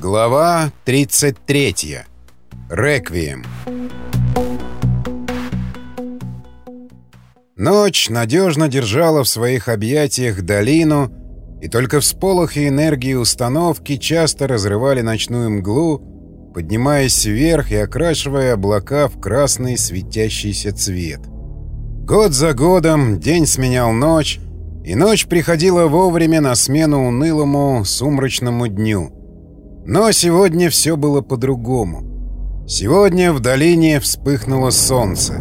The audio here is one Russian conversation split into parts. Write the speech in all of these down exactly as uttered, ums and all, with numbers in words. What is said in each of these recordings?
Глава тридцать третья. Реквием. Ночь надежно держала в своих объятиях долину, и только всполохи энергии установки часто разрывали ночную мглу, поднимаясь вверх и окрашивая облака в красный светящийся цвет. Год за годом день сменял ночь, и ночь приходила вовремя на смену унылому сумрачному дню. Но сегодня все было по-другому. Сегодня в долине вспыхнуло солнце.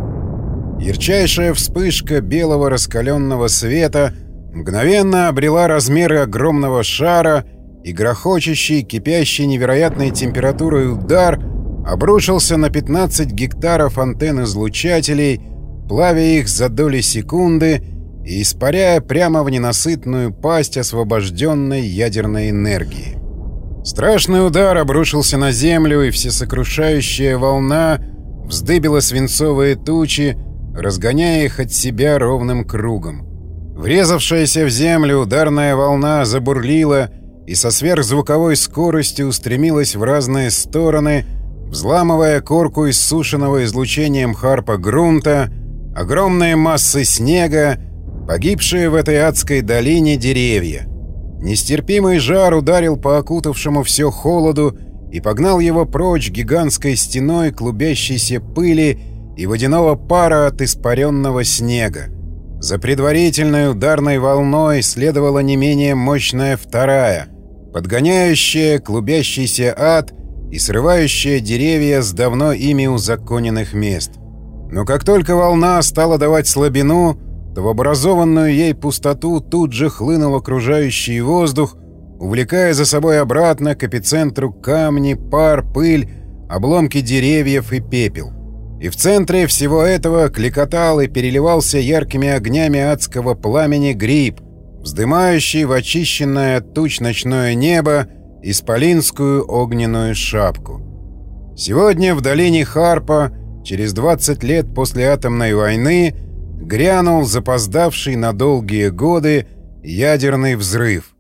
Ярчайшая вспышка белого раскаленного света мгновенно обрела размеры огромного шара, и грохочущий, кипящий невероятной температурой удар обрушился на пятнадцать гектаров антенн излучателей, плавя их за доли секунды и испаряя прямо в ненасытную пасть освобожденной ядерной энергии. Страшный удар обрушился на землю, и всесокрушающая волна вздыбила свинцовые тучи, разгоняя их от себя ровным кругом. Врезавшаяся в землю ударная волна забурлила и со сверхзвуковой скоростью устремилась в разные стороны, взламывая корку иссушенного излучением Харпа грунта, огромные массы снега, погибшие в этой адской долине деревья. Нестерпимый жар ударил по окутавшему все холоду и погнал его прочь гигантской стеной клубящейся пыли и водяного пара от испаренного снега. За предварительной ударной волной следовала не менее мощная вторая, подгоняющая клубящийся ад и срывающая деревья с давно ими узаконенных мест. Но как только волна стала давать слабину, то в образованную ей пустоту тут же хлынул окружающий воздух, увлекая за собой обратно к эпицентру камни, пар, пыль, обломки деревьев и пепел. И в центре всего этого кликотал и переливался яркими огнями адского пламени гриб, вздымающий в очищенное от туч ночное небо исполинскую огненную шапку. Сегодня в долине Харпа, через двадцать лет после атомной войны, грянул запоздавший на долгие годы ядерный взрыв.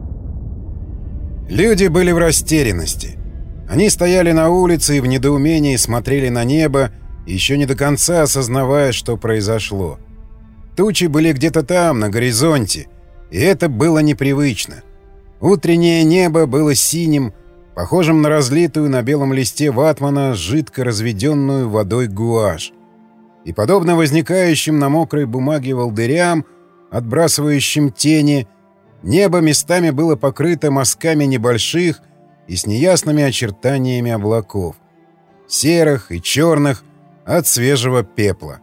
Люди были в растерянности. Они стояли на улице и в недоумении смотрели на небо, еще не до конца осознавая, что произошло. Тучи были где-то там, на горизонте, и это было непривычно. Утреннее небо было синим, похожим на разлитую на белом листе ватмана жидко разведенную водой гуашь. И, подобно возникающим на мокрой бумаге волдырям, отбрасывающим тени, небо местами было покрыто мазками небольших и с неясными очертаниями облаков, серых и черных от свежего пепла.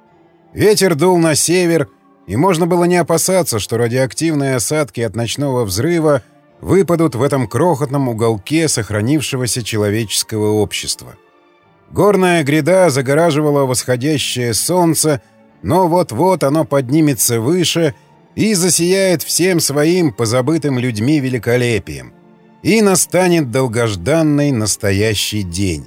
Ветер дул на север, и можно было не опасаться, что радиоактивные осадки от ночного взрыва выпадут в этом крохотном уголке сохранившегося человеческого общества. Горная гряда загораживала восходящее солнце, но вот-вот оно поднимется выше и засияет всем своим позабытым людьми великолепием. И настанет долгожданный настоящий день.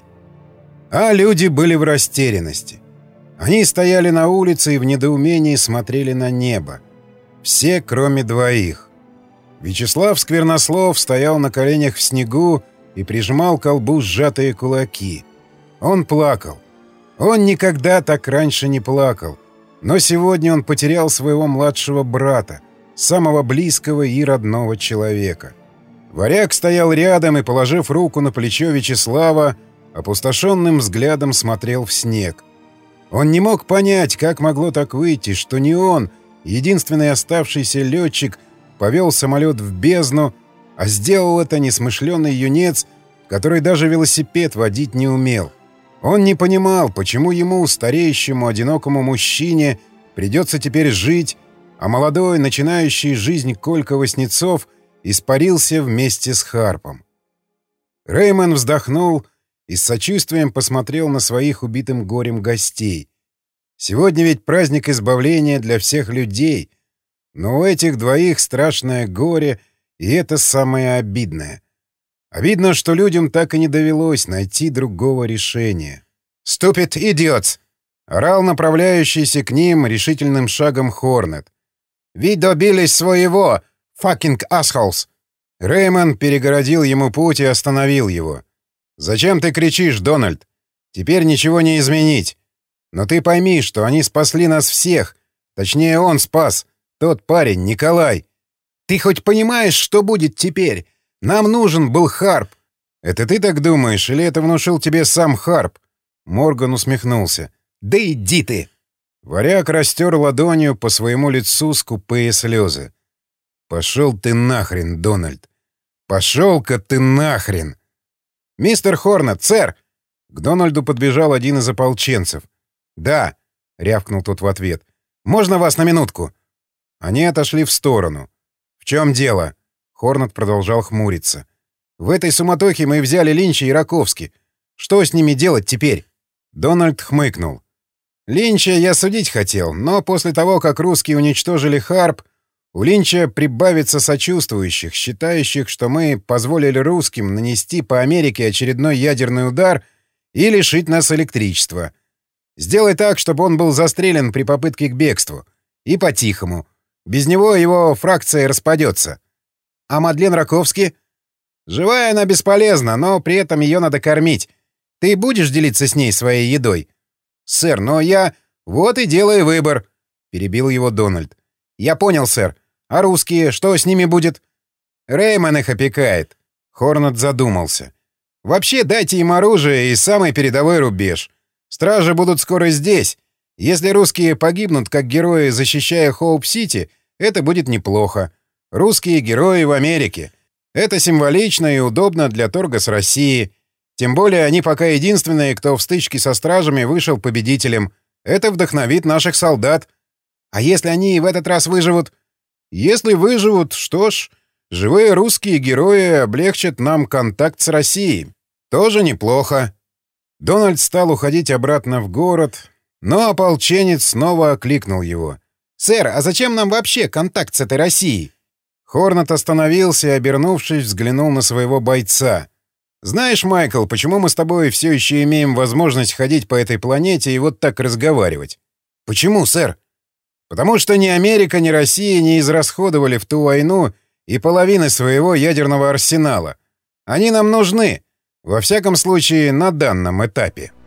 А люди были в растерянности. Они стояли на улице и в недоумении смотрели на небо. Все, кроме двоих. Вячеслав Сквернослов стоял на коленях в снегу и прижимал к колбу сжатые кулаки. Он плакал. Он никогда так раньше не плакал. Но сегодня он потерял своего младшего брата, самого близкого и родного человека. Варяг стоял рядом и, положив руку на плечо Вячеслава, опустошенным взглядом смотрел в снег. Он не мог понять, как могло так выйти, что не он, единственный оставшийся летчик, повел самолет в бездну, а сделал это несмышленый юнец, который даже велосипед водить не умел. Он не понимал, почему ему, стареющему, одинокому мужчине, придется теперь жить, а молодой, начинающий жизнь Колька Васнецов испарился вместе с Харпом. Реймон вздохнул и с сочувствием посмотрел на своих убитым горем гостей. Сегодня ведь праздник избавления для всех людей, но у этих двоих страшное горе, и это самое обидное. Обидно, что людям так и не довелось найти другого решения. «Stupid idiots!» — орал направляющийся к ним решительным шагом Хорнет. «Вы добились своего, fucking assholes! Реймон перегородил ему путь и остановил его. «Зачем ты кричишь, Дональд? Теперь ничего не изменить. Но ты пойми, что они спасли нас всех. Точнее, он спас. Тот парень, Николай. Ты хоть понимаешь, что будет теперь? Нам нужен был Харп». «Это ты так думаешь, или это внушил тебе сам Харп?» Морган усмехнулся. «Да иди ты!» Варяг растер ладонью по своему лицу скупые слезы. «Пошел ты нахрен, Дональд! Пошел-ка ты нахрен!» «Мистер Хорнет, сэр!» К Дональду подбежал один из ополченцев. «Да!» — рявкнул тот в ответ. «Можно вас на минутку?» Они отошли в сторону. «В чем дело?» Хорнет продолжал хмуриться. «В этой суматохе мы взяли Линча и Раковски. Что с ними делать теперь?» Дональд хмыкнул. «Линча я судить хотел, но после того, как русские уничтожили Харп, у Линча прибавится сочувствующих, считающих, что мы позволили русским нанести по Америке очередной ядерный удар и лишить нас электричества. Сделай так, чтобы он был застрелен при попытке к бегству. И по-тихому. Без него его фракция распадется. А Мадлен Раковски? Живая она бесполезна, но при этом ее надо кормить. Ты будешь делиться с ней своей едой? Сэр, но я... Вот и делай выбор, — перебил его Дональд. Я понял, сэр. А русские, что с ними будет? Реймон их опекает. Хорнет задумался. Вообще дайте им оружие и самый передовой рубеж. Стражи будут скоро здесь. Если русские погибнут как герои, защищая Хоуп-Сити, это будет неплохо. Русские герои в Америке. Это символично и удобно для торга с Россией. Тем более они пока единственные, кто в стычке со стражами вышел победителем. Это вдохновит наших солдат. А если они в этот раз выживут? Если выживут, что ж, живые русские герои облегчат нам контакт с Россией. Тоже неплохо. Дональд стал уходить обратно в город, но ополченец снова окликнул его. «Сэр, а зачем нам вообще контакт с этой Россией?» Хорнет остановился и, обернувшись, взглянул на своего бойца. «Знаешь, Майкл, почему мы с тобой все еще имеем возможность ходить по этой планете и вот так разговаривать?» «Почему, сэр?» «Потому что ни Америка, ни Россия не израсходовали в ту войну и половины своего ядерного арсенала. Они нам нужны, во всяком случае, на данном этапе».